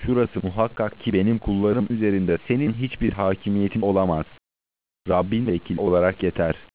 Şurası muhakkak ki benim kullarım üzerinde senin hiçbir hakimiyetin olamaz. Rabbin vekil olarak yeter.